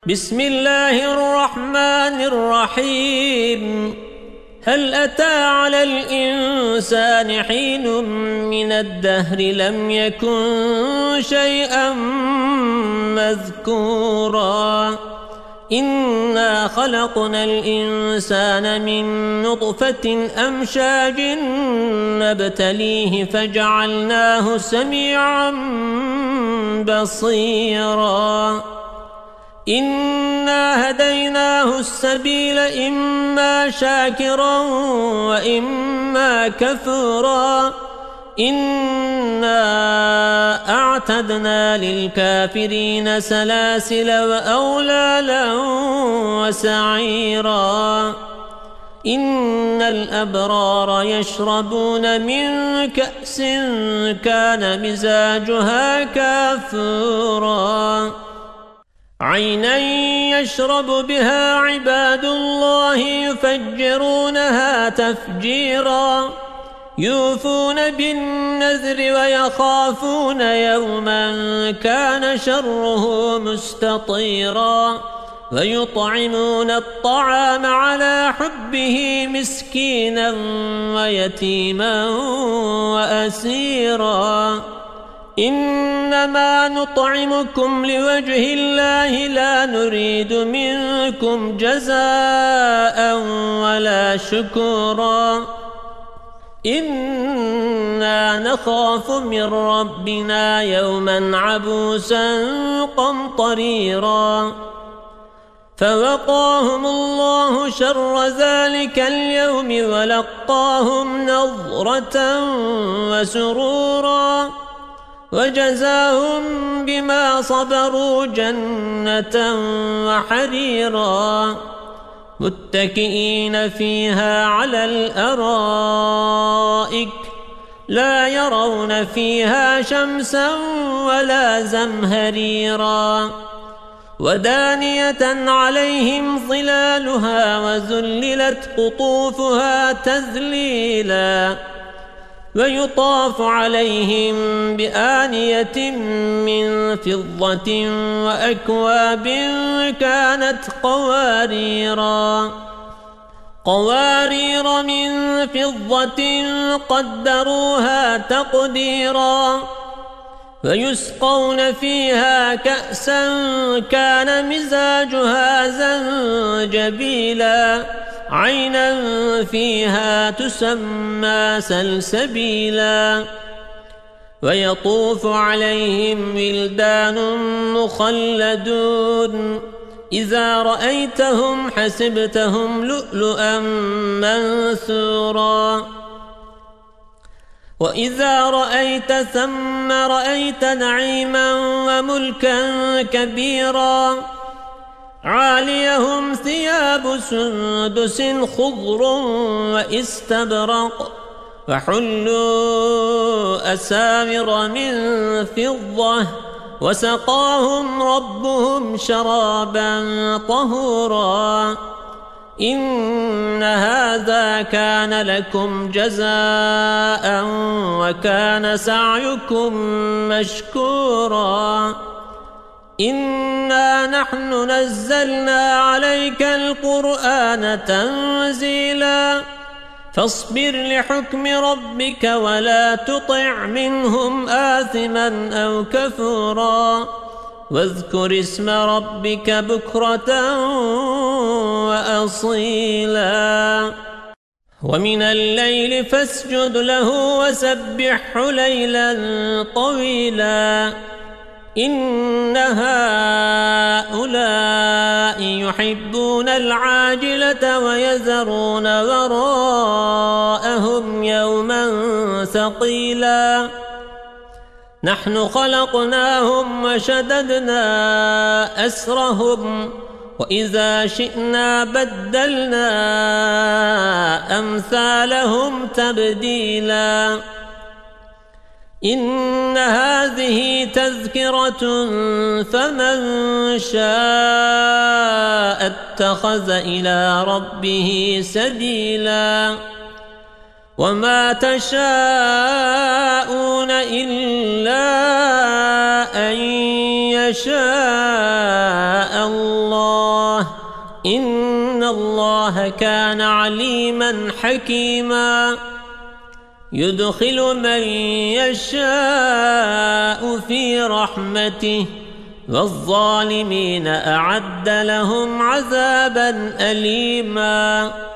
بسم الله الرحمن الرحيم. هل أتى على الإنسان حين من الدهر لم يكن شيئا مذكورا إنا خلقنا الإنسان من نطفة أمشاج نبتليه فجعلناه سميعا بصيرا إنا هديناه السبيل إما شاكرا وإما كفورا إنا أعتدنا للكافرين سلاسل وأغلالا وسعيرا إن الأبرار يشربون من كأس كان مزاجها كافورا عينا يشرب بها عباد الله يفجرونها تفجيرا يوفون بالنذر ويخافون يوما كان شره مستطيرا ويطعمون الطعام على حبه مسكينا ويتيما وأسيرا إنما نطعمكم لوجه الله لا نريد منكم جزاء ولا شكورا إنا نخاف من ربنا يوما عبوسا قمطريرا فوقاهم الله شر ذلك اليوم ولقاهم نضرة وسرورا وجزاهم بما صبروا جنة وحريرا متكئين فيها على الأرائك لا يرون فيها شمسا ولا زمهريرا ودانية عليهم ظلالها وذللت قطوفها تذليلا ويطاف عليهم بآنية من فضة وأكواب كانت قوارير من فضة قدروها تقديرا ويسقون فيها كأسا كان مزاجها زنجبيلا عينا فيها تسمى سلسبيلا ويطوف عليهم ولدان مخلدون إذا رأيتهم حسبتهم لؤلؤا منثورا وإذا رأيت ثم رأيت نعيما وملكا كبيرا عاليهم ثياب سندس خضر وإستبرق وحلوا أساور من فضة وسقاهم ربهم شرابا طهورا إن هذا كان لكم جزاء وكان سعيكم مشكورا إنا نحن نزلنا عليك القرآن تنزيلا فاصبر لحكم ربك ولا تطع منهم آثما أو كفورا واذكر اسم ربك بكرة وأصيلا ومن الليل فاسجد له وسبحه ليلا طويلا إن هؤلاء يحبون العاجلة ويذرون وراءهم يوما ثقيلا نحن خلقناهم وشددنا أسرهم وإذا شئنا بدلنا أمثالهم تبديلا إن هذه تذكرة فمن شاء اتخذ إلى ربه سبيلا وما تشاءون إلا أن يشاء الله إن الله كان عليما حكيما يدخل من يشاء في رحمته والظالمين أعد لهم عذابا أليما